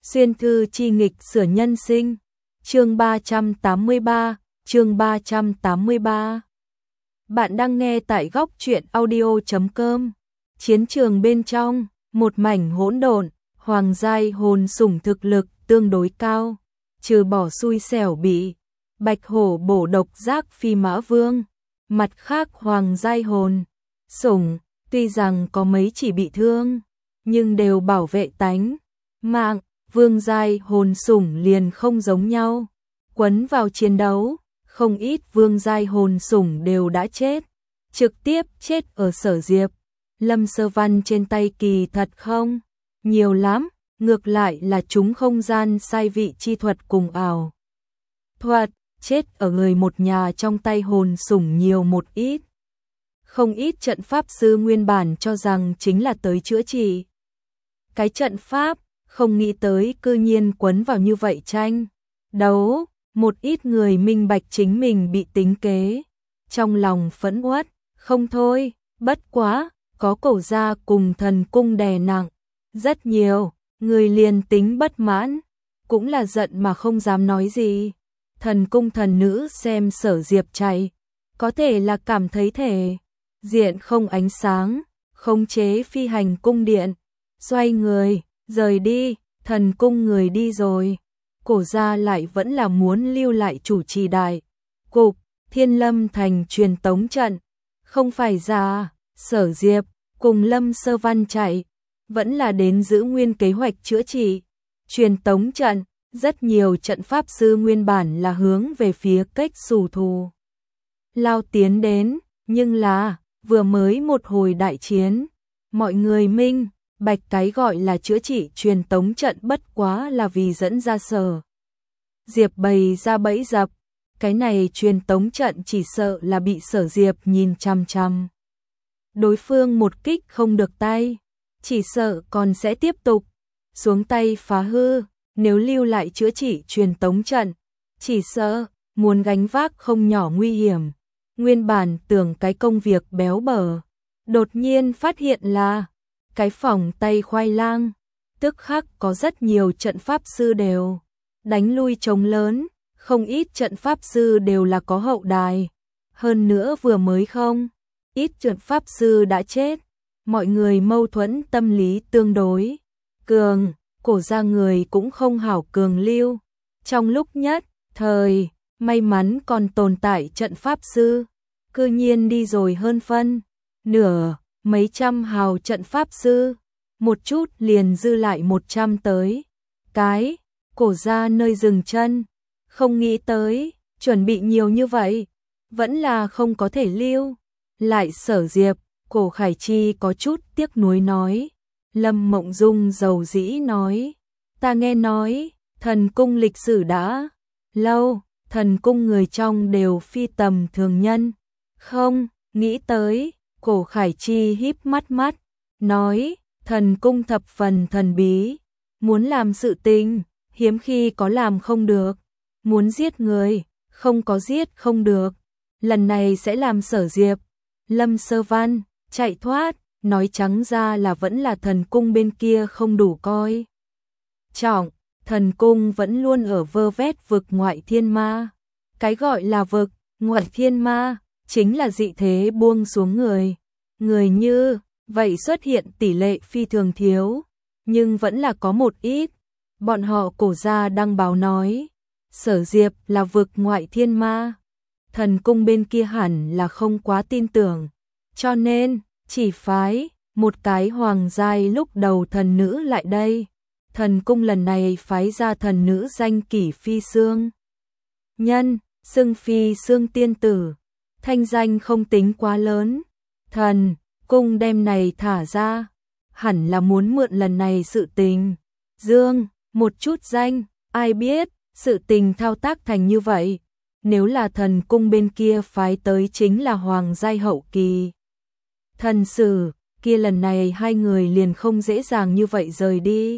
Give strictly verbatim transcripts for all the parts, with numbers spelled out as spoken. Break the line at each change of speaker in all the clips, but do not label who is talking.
Xuyên thư chi nghịch sửa nhân sinh. Chương ba trăm tám mươi ba, chương ba trăm tám mươi ba. Bạn đang nghe tại góc truyện audio chấm com. Chiến trường bên trong, một mảnh hỗn độn, hoàng giai hồn sủng thực lực tương đối cao, trừ bỏ xui xẻo bị bạch hổ bổ độc giác phi mã vương, mặt khác hoàng giai hồn sủng tuy rằng có mấy chỉ bị thương, nhưng đều bảo vệ tánh mạng. Vương giai hồn sủng liền không giống nhau, quấn vào chiến đấu, không ít vương giai hồn sủng đều đã chết, trực tiếp chết ở Sở Diệp, Lâm Sơ Văn trên tay kỳ thật không nhiều lắm, ngược lại là chúng không gian sai vị chi thuật cùng ảo thuật, chết ở người một nhà trong tay hồn sủng nhiều một ít. Không ít trận pháp sư nguyên bản cho rằng chính là tới chữa trị cái trận pháp, không nghĩ tới cư nhiên quấn vào như vậy tranh đấu, một ít người minh bạch chính mình bị tính kế, trong lòng phẫn uất không thôi, bất quá có Cổ gia cùng Thần cung đè nặng rất nhiều, người liền tính bất mãn cũng là giận mà không dám nói gì. Thần cung thần nữ xem Sở Diệp chạy, có thể là cảm thấy thể diện không ánh sáng, khống chế phi hành cung điện, xoay người rời đi. Thần cung người đi rồi, Cổ gia lại vẫn là muốn lưu lại chủ trì đại cục, Thiên Lâm thành truyền tống trận, không phải ra Sở Diệp cùng Lâm Sơ Văn chạy, vẫn là đến giữ nguyên kế hoạch chữa trị truyền tống trận. Rất nhiều trận pháp sư nguyên bản là hướng về phía cách xù thù lao tiến đến, nhưng là vừa mới một hồi đại chiến, mọi người minh bạch cái gọi là chữa trị truyền tống trận bất quá là vì dẫn ra Sở Diệp bày ra bẫy dập, cái này truyền tống trận chỉ sợ là bị Sở Diệp nhìn chằm chằm. Đối phương một kích không được tay, chỉ sợ còn sẽ tiếp tục xuống tay phá hư, nếu lưu lại chữa trị truyền tống trận, chỉ sợ muốn gánh vác không nhỏ nguy hiểm. Nguyên bản tưởng cái công việc béo bở, đột nhiên phát hiện là cái phòng tay khoai lang, tức khắc có rất nhiều trận pháp sư đều đánh lui trống lớn, không ít trận pháp sư đều là có hậu đài, hơn nữa vừa mới không ít trận pháp sư đã chết, mọi người mâu thuẫn tâm lý tương đối cường, Cổ gia người cũng không hảo cường lưu. Trong lúc nhất thời, may mắn còn tồn tại trận pháp sư, cư nhiên đi rồi hơn phân nửa, mấy trăm hào trận pháp sư, một chút liền dư lại một trăm tới cái. Cổ gia nơi dừng chân, không nghĩ tới, chuẩn bị nhiều như vậy, vẫn là không có thể lưu lại Sở Diệp. Cổ Khải Chi có chút tiếc nuối nói. Lâm Mộng Dung dầu dĩ nói, ta nghe nói, thần cung lịch sử đã lâu, thần cung người trong đều phi tầm thường nhân, không nghĩ tới. Cổ Khải Chi híp mắt mắt, nói, thần cung thập phần thần bí, muốn làm sự tình, hiếm khi có làm không được, muốn giết người, không có giết không được, lần này sẽ làm Sở Diệp, Lâm Sơ Văn chạy thoát, nói trắng ra là vẫn là thần cung bên kia không đủ coi trọng, thần cung vẫn luôn ở vơ vét vực ngoại thiên ma, cái gọi là vực ngoại thiên ma chính là dị thế buông xuống người, người như vậy xuất hiện tỷ lệ phi thường thiếu, nhưng vẫn là có một ít. Bọn họ Cổ gia đăng báo nói, Sở Diệp là vực ngoại thiên ma, thần cung bên kia hẳn là không quá tin tưởng, cho nên chỉ phái một cái hoàng giai lúc đầu thần nữ lại đây. Thần cung lần này phái ra thần nữ danh Kỷ Phi Sương Nhân, xưng Phi Sương tiên tử, thanh danh không tính quá lớn. Thần cung đem này thả ra, hẳn là muốn mượn lần này sự tình dương một chút danh, ai biết sự tình thao tác thành như vậy, nếu là thần cung bên kia phái tới chính là hoàng giai hậu kỳ thần sử, kia lần này hai người liền không dễ dàng như vậy rời đi.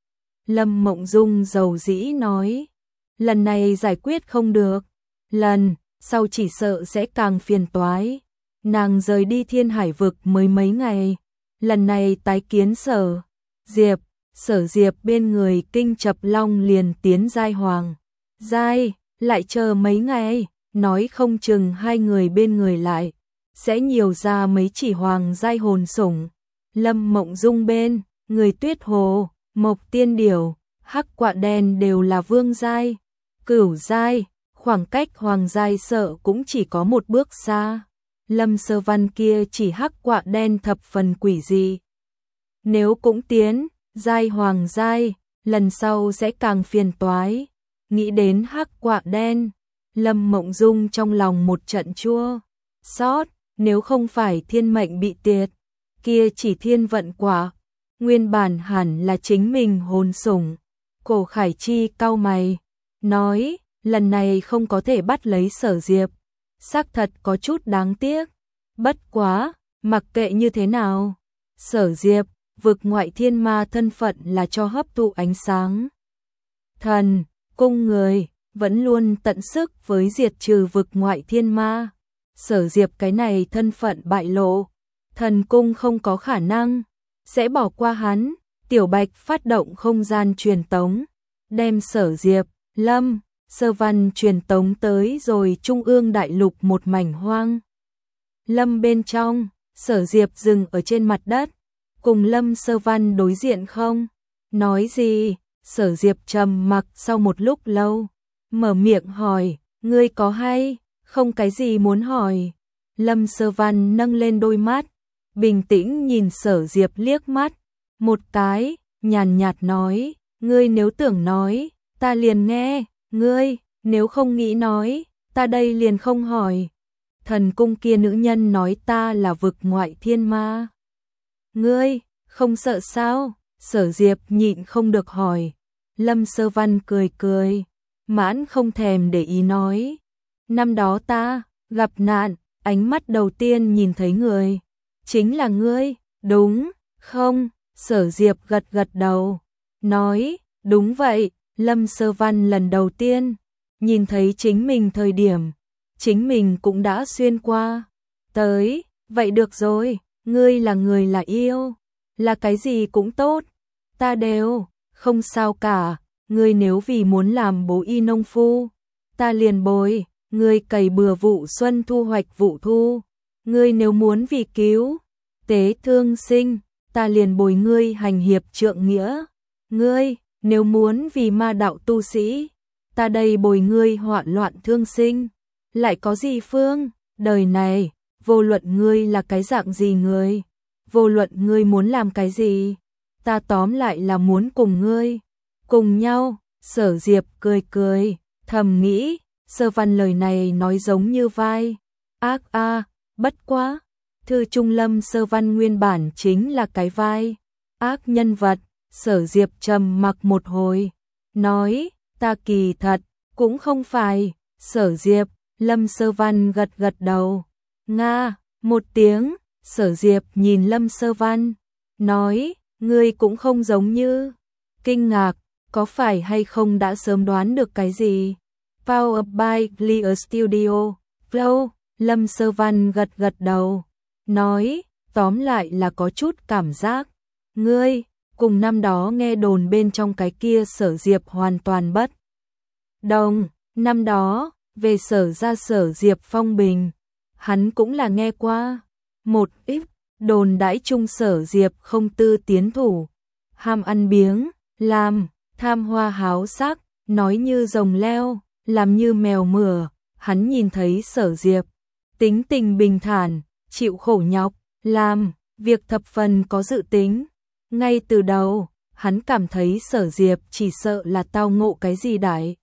Lâm Mộng Dung dầu dĩ nói, lần này giải quyết không được, lần sau chỉ sợ sẽ càng phiền toái. Nàng rời đi Thiên Hải vực mới mấy ngày, lần này tái kiến Sở Diệp, Sở Diệp bên người Kinh Chập Long liền tiến giai hoàng. Giai, lại chờ mấy ngày, nói không chừng hai người bên người lại sẽ nhiều ra mấy chỉ hoàng giai hồn sủng. Lâm Mộng Dung bên người Tuyết Hồ, Mộc Tiên Điểu, Hắc Quạ Đen đều là vương giai, cửu giai, khoảng cách hoàng giai sợ cũng chỉ có một bước xa. Lâm Sơ Văn kia chỉ Hắc Quạ Đen thập phần quỷ dị. Nếu cũng tiến giai hoàng giai, lần sau sẽ càng phiền toái. Nghĩ đến Hắc Quạ Đen, Lâm Mộng Dung trong lòng một trận chua xót, nếu không phải thiên mệnh bị tiệt, kia chỉ thiên vận quả, nguyên bản hẳn là chính mình hồn sủng. Cổ Khải Chi cau mày, nói, lần này không có thể bắt lấy Sở Diệp, xác thật có chút đáng tiếc. Bất quá, mặc kệ như thế nào, Sở Diệp, vực ngoại thiên ma thân phận là cho hấp thụ ánh sáng. Thần cung người vẫn luôn tận sức với diệt trừ vực ngoại thiên ma. Sở Diệp cái này thân phận bại lộ, thần cung không có khả năng sẽ bỏ qua hắn. Tiểu Bạch phát động không gian truyền tống, đem Sở Diệp, Lâm Sơ Văn truyền tống tới rồi trung ương đại lục một mảnh hoang. Lâm bên trong, Sở Diệp dừng ở trên mặt đất, cùng Lâm Sơ Văn đối diện không nói gì. Sở Diệp trầm mặc sau một lúc lâu, mở miệng hỏi, ngươi có hay không cái gì muốn hỏi? Lâm Sơ Văn nâng lên đôi mắt, bình tĩnh nhìn Sở Diệp liếc mắt một cái, nhàn nhạt nói, ngươi nếu tưởng nói, ta liền nghe, ngươi nếu không nghĩ nói, ta đây liền không hỏi. Thần cung kia nữ nhân nói ta là vực ngoại thiên ma, ngươi không sợ sao? Sở Diệp nhịn không được hỏi. Lâm Sơ Văn cười cười, mãn không thèm để ý nói, năm đó ta gặp nạn, ánh mắt đầu tiên nhìn thấy người chính là ngươi, đúng không? Sở Diệp gật gật đầu, nói, đúng vậy. Lâm Sơ Văn lần đầu tiên nhìn thấy chính mình thời điểm, chính mình cũng đã xuyên qua tới. Vậy được rồi, ngươi là người là yêu, là cái gì cũng tốt, ta đều không sao cả. Ngươi nếu vì muốn làm bố y nông phu, ta liền bồi ngươi cày bừa vụ xuân thu hoạch vụ thu. Ngươi nếu muốn vì cứu tế thương sinh, ta liền bồi ngươi hành hiệp trượng nghĩa. Ngươi nếu muốn vì ma đạo tu sĩ, ta đây bồi ngươi hoạn loạn thương sinh. Lại có gì phương, đời này, vô luận ngươi là cái dạng gì người, vô luận ngươi muốn làm cái gì, ta tóm lại là muốn cùng ngươi cùng nhau. Sở Diệp cười cười, thầm nghĩ, Sơ Văn lời này nói giống như vai ác a, bất quá, thư trung Lâm Sơ Văn nguyên bản chính là cái vai ác nhân vật. Sở Diệp trầm mặc một hồi, nói, ta kỳ thật cũng không phải. Sở Diệp, Lâm Sơ Văn gật gật đầu, nga một tiếng. Sở Diệp nhìn Lâm Sơ Văn, nói, ngươi cũng không giống như kinh ngạc, có phải hay không đã sớm đoán được cái gì? Powered by Clear Studio, Flow. Lâm Sơ Văn gật gật đầu, nói, tóm lại là có chút cảm giác, ngươi cùng năm đó nghe đồn bên trong cái kia Sở Diệp hoàn toàn bất đồng. Năm đó, về Sở ra Sở Diệp phong bình, hắn cũng là nghe qua một ít đồn đãi chung Sở Diệp không tư tiến thủ, ham ăn biếng, làm, tham hoa háo sắc, nói như rồng leo, làm như mèo mửa. Hắn nhìn thấy Sở Diệp tính tình bình thản, chịu khổ nhọc, làm việc thập phần có dự tính. Ngay từ đầu, hắn cảm thấy Sở Diệp chỉ sợ là tao ngộ cái gì đại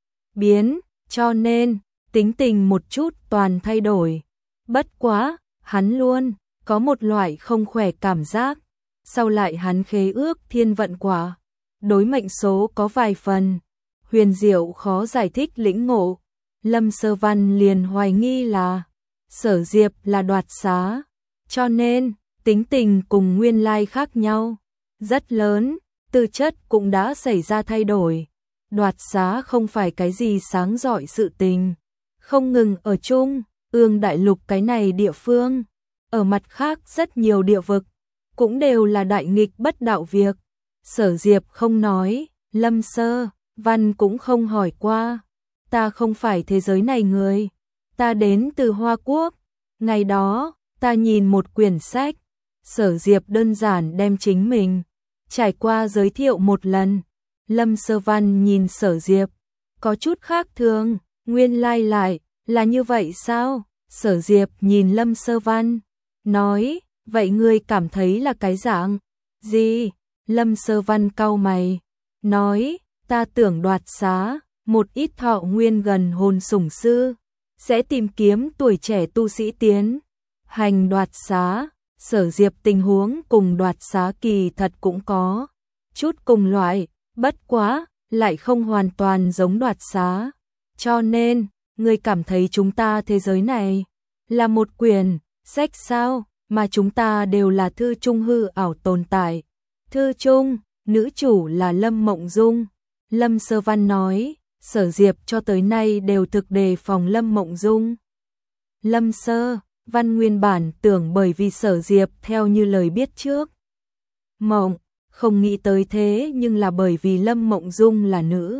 biến, cho nên tính tình một chút toàn thay đổi. Bất quá, hắn luôn có một loại không khỏe cảm giác. Sau lại hắn khế ước thiên vận quả, đối mệnh số có vài phần huyền diệu khó giải thích lĩnh ngộ. Lâm Sơ Văn liền hoài nghi là Sở Diệp là đoạt xá, cho nên tính tình cùng nguyên lai khác nhau rất lớn, tư chất cũng đã xảy ra thay đổi. Đoạt xá không phải cái gì sáng rọi sự tình, không ngừng ở chung ương đại lục cái này địa phương, ở mặt khác rất nhiều địa vực cũng đều là đại nghịch bất đạo việc. Sở Diệp không nói, Lâm Sơ Văn cũng không hỏi qua. Ta không phải thế giới này người, ta đến từ Hoa Quốc. Ngày đó, ta nhìn một quyển sách. Sở Diệp đơn giản đem chính mình trải qua giới thiệu một lần. Lâm Sơ Văn nhìn Sở Diệp, có chút khác thường, nguyên lai like lại, là như vậy sao? Sở Diệp nhìn Lâm Sơ Văn, nói, vậy ngươi cảm thấy là cái dạng gì? Lâm Sơ Văn cau mày, nói, ta tưởng đoạt xá, một ít thọ nguyên gần hồn sủng sư, sẽ tìm kiếm tuổi trẻ tu sĩ tiến hành đoạt xá. Sở Diệp tình huống cùng đoạt xá kỳ thật cũng có chút cùng loại, bất quá, lại không hoàn toàn giống đoạt xá. Cho nên, ngươi cảm thấy chúng ta thế giới này là một quyển sách sao, mà chúng ta đều là thư trung hư ảo tồn tại. Thư trung, nữ chủ là Lâm Mộng Dung. Lâm Sơ Văn nói, Sở Diệp cho tới nay đều thực đề phòng Lâm Mộng Dung. Lâm Sơ Văn nguyên bản tưởng bởi vì Sở Diệp theo như lời biết trước Mộng, không nghĩ tới thế nhưng là bởi vì Lâm Mộng Dung là nữ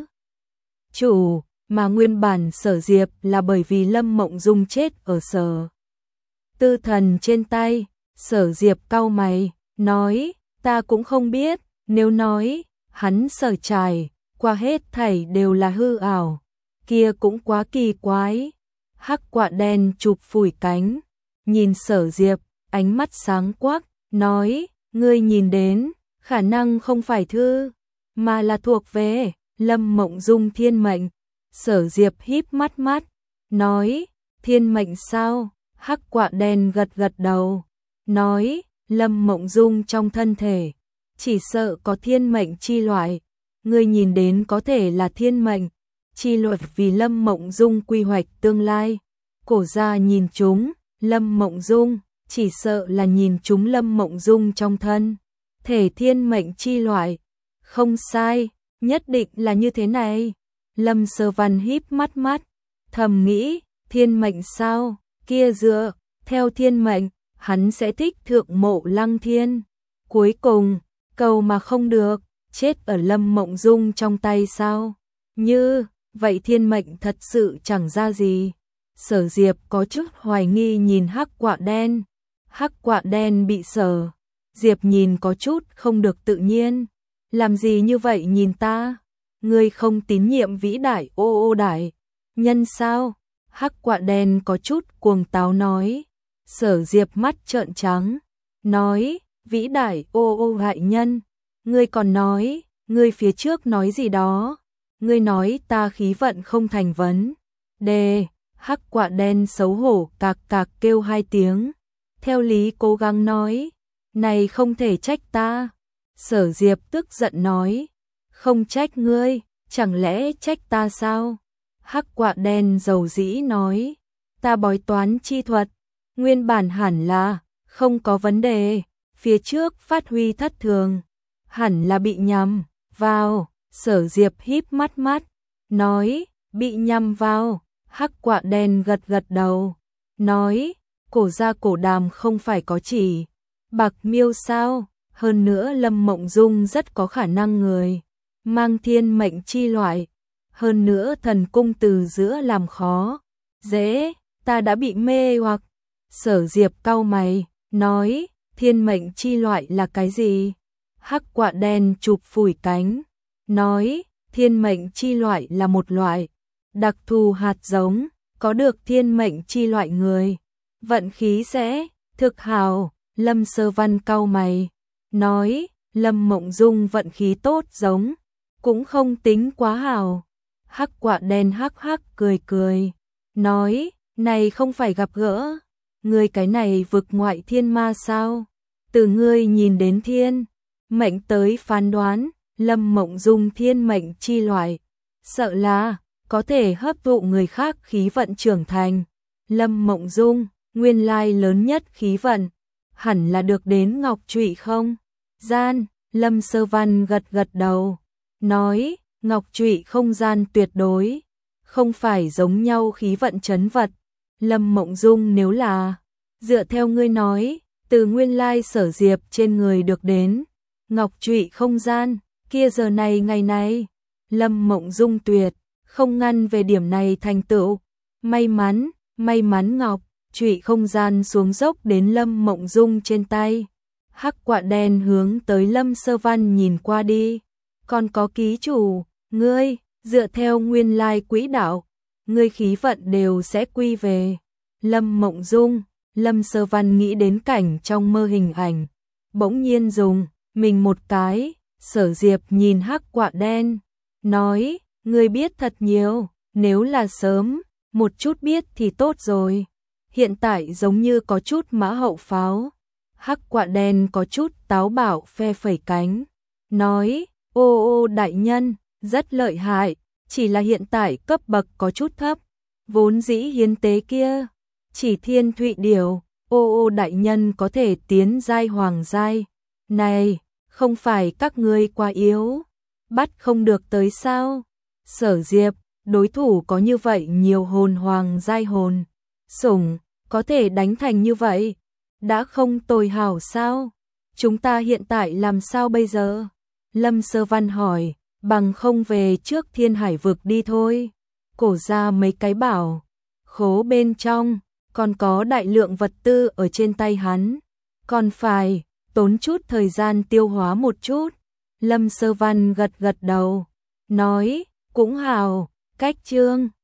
chủ, mà nguyên bản Sở Diệp là bởi vì Lâm Mộng Dung chết ở Sở Tư Thần trên tay. Sở Diệp cau mày, nói, ta cũng không biết, nếu nói, hắn Sở trải qua hết thảy đều là hư ảo, kia cũng quá kỳ quái. Hắc quạ đen chụp phủi cánh, nhìn Sở Diệp, ánh mắt sáng quắc, nói, ngươi nhìn đến, khả năng không phải thư, mà là thuộc về Lâm Mộng Dung thiên mệnh. Sở Diệp híp mắt mắt, nói, thiên mệnh sao? Hắc quạ đen gật gật đầu, nói, Lâm Mộng Dung trong thân thể, chỉ sợ có thiên mệnh chi loại, ngươi nhìn đến có thể là thiên mệnh chi luật vì Lâm Mộng Dung quy hoạch tương lai. Cổ gia nhìn chúng Lâm Mộng Dung, chỉ sợ là nhìn chúng Lâm Mộng Dung trong thân thể thiên mệnh chi loại. Không sai, nhất định là như thế này. Lâm Sơ Văn híp mắt mắt, thầm nghĩ, thiên mệnh sao? Kia dựa theo thiên mệnh, hắn sẽ thích Thượng Mộ Lăng Thiên. Cuối cùng, cầu mà không được, chết ở Lâm Mộng Dung trong tay sao? Như vậy thiên mệnh thật sự chẳng ra gì. Sở Diệp có chút hoài nghi nhìn Hắc quạ đen. Hắc quạ đen bị Sở Diệp nhìn có chút không được tự nhiên. Làm gì như vậy nhìn ta? Ngươi không tín nhiệm vĩ đại ô ô đại nhân sao? Hắc quạ đen có chút cuồng táo nói. Sở Diệp mắt trợn trắng, nói, vĩ đại ô ô đại nhân, ngươi còn nói, ngươi phía trước nói gì đó? Ngươi nói ta khí vận không thành vấn đề. Hắc quạ đen xấu hổ cạc cạc kêu hai tiếng, theo lý cố gắng nói, này không thể trách ta. Sở Diệp tức giận nói, không trách ngươi, chẳng lẽ trách ta sao? Hắc quạ đen dầu dĩ nói, ta bói toán chi thuật, nguyên bản hẳn là không có vấn đề, phía trước phát huy thất thường, hẳn là bị nhầm vào. Sở Diệp híp mắt mắt, nói, bị nhầm vào. Hắc quạ đen gật gật đầu, nói, cổ gia cổ đàm không phải có chỉ bạc miêu sao? Hơn nữa Lâm Mộng Dung rất có khả năng người mang thiên mệnh chi loại. Hơn nữa thần cung từ giữa làm khó dễ, ta đã bị mê hoặc. Sở Diệp cau mày, nói, thiên mệnh chi loại là cái gì? Hắc quạ đen chụp phủi cánh, nói, thiên mệnh chi loại là một loại đặc thù hạt giống, có được thiên mệnh chi loại người, vận khí sẽ thực hào. Lâm Sơ Văn cau mày, nói, Lâm Mộng Dung vận khí tốt giống, cũng không tính quá hào. Hắc quạ đen hắc hắc cười cười, nói, này không phải gặp gỡ, ngươi cái này vực ngoại thiên ma sao? Từ ngươi nhìn đến thiên mệnh tới phán đoán, Lâm Mộng Dung thiên mệnh chi loại, sợ là có thể hấp thụ người khác khí vận trưởng thành. Lâm Mộng Dung, nguyên lai lớn nhất khí vận, hẳn là được đến ngọc trụy không? Gian, Lâm Sơ Văn gật gật đầu, nói, ngọc trụy không gian tuyệt đối, không phải giống nhau khí vận trấn vật. Lâm Mộng Dung nếu là, dựa theo ngươi nói, từ nguyên lai Sở Diệp trên người được đến ngọc trụy không gian, kia giờ này ngày này. Lâm Mộng Dung tuyệt, không ngăn về điểm này thành tựu. May mắn, may mắn ngọc trụy không gian xuống dốc đến Lâm Mộng Dung trên tay. Hắc quạ đen hướng tới Lâm Sơ Văn nhìn qua đi. Còn có ký chủ, ngươi, dựa theo nguyên lai quỹ đạo, ngươi khí vận đều sẽ quy về. Lâm Mộng Dung, Lâm Sơ Văn nghĩ đến cảnh trong mơ hình ảnh. Bỗng nhiên dùng, mình một cái, Sở Diệp nhìn hắc quạ đen, nói, ngươi biết thật nhiều, nếu là sớm, một chút biết thì tốt rồi. Hiện tại giống như có chút mã hậu pháo. Hắc quạ đen có chút táo bạo phe phẩy cánh, nói, ô ô đại nhân, rất lợi hại, chỉ là hiện tại cấp bậc có chút thấp, vốn dĩ hiến tế kia, chỉ thiên thụy điều, ô ô đại nhân có thể tiến giai hoàng giai. Này, không phải các ngươi quá yếu, bắt không được tới sao? Sở Diệp, đối thủ có như vậy nhiều hồn hoàng giai hồn, sủng, có thể đánh thành như vậy, đã không tồi hảo sao? Chúng ta hiện tại làm sao bây giờ? Lâm Sơ Văn hỏi, bằng không về trước Thiên Hải vực đi thôi. Cổ ra mấy cái bảo, khố bên trong, còn có đại lượng vật tư ở trên tay hắn, còn phải tốn chút thời gian tiêu hóa một chút. Lâm Sơ Văn gật gật đầu, nói, cũng hào, cách chương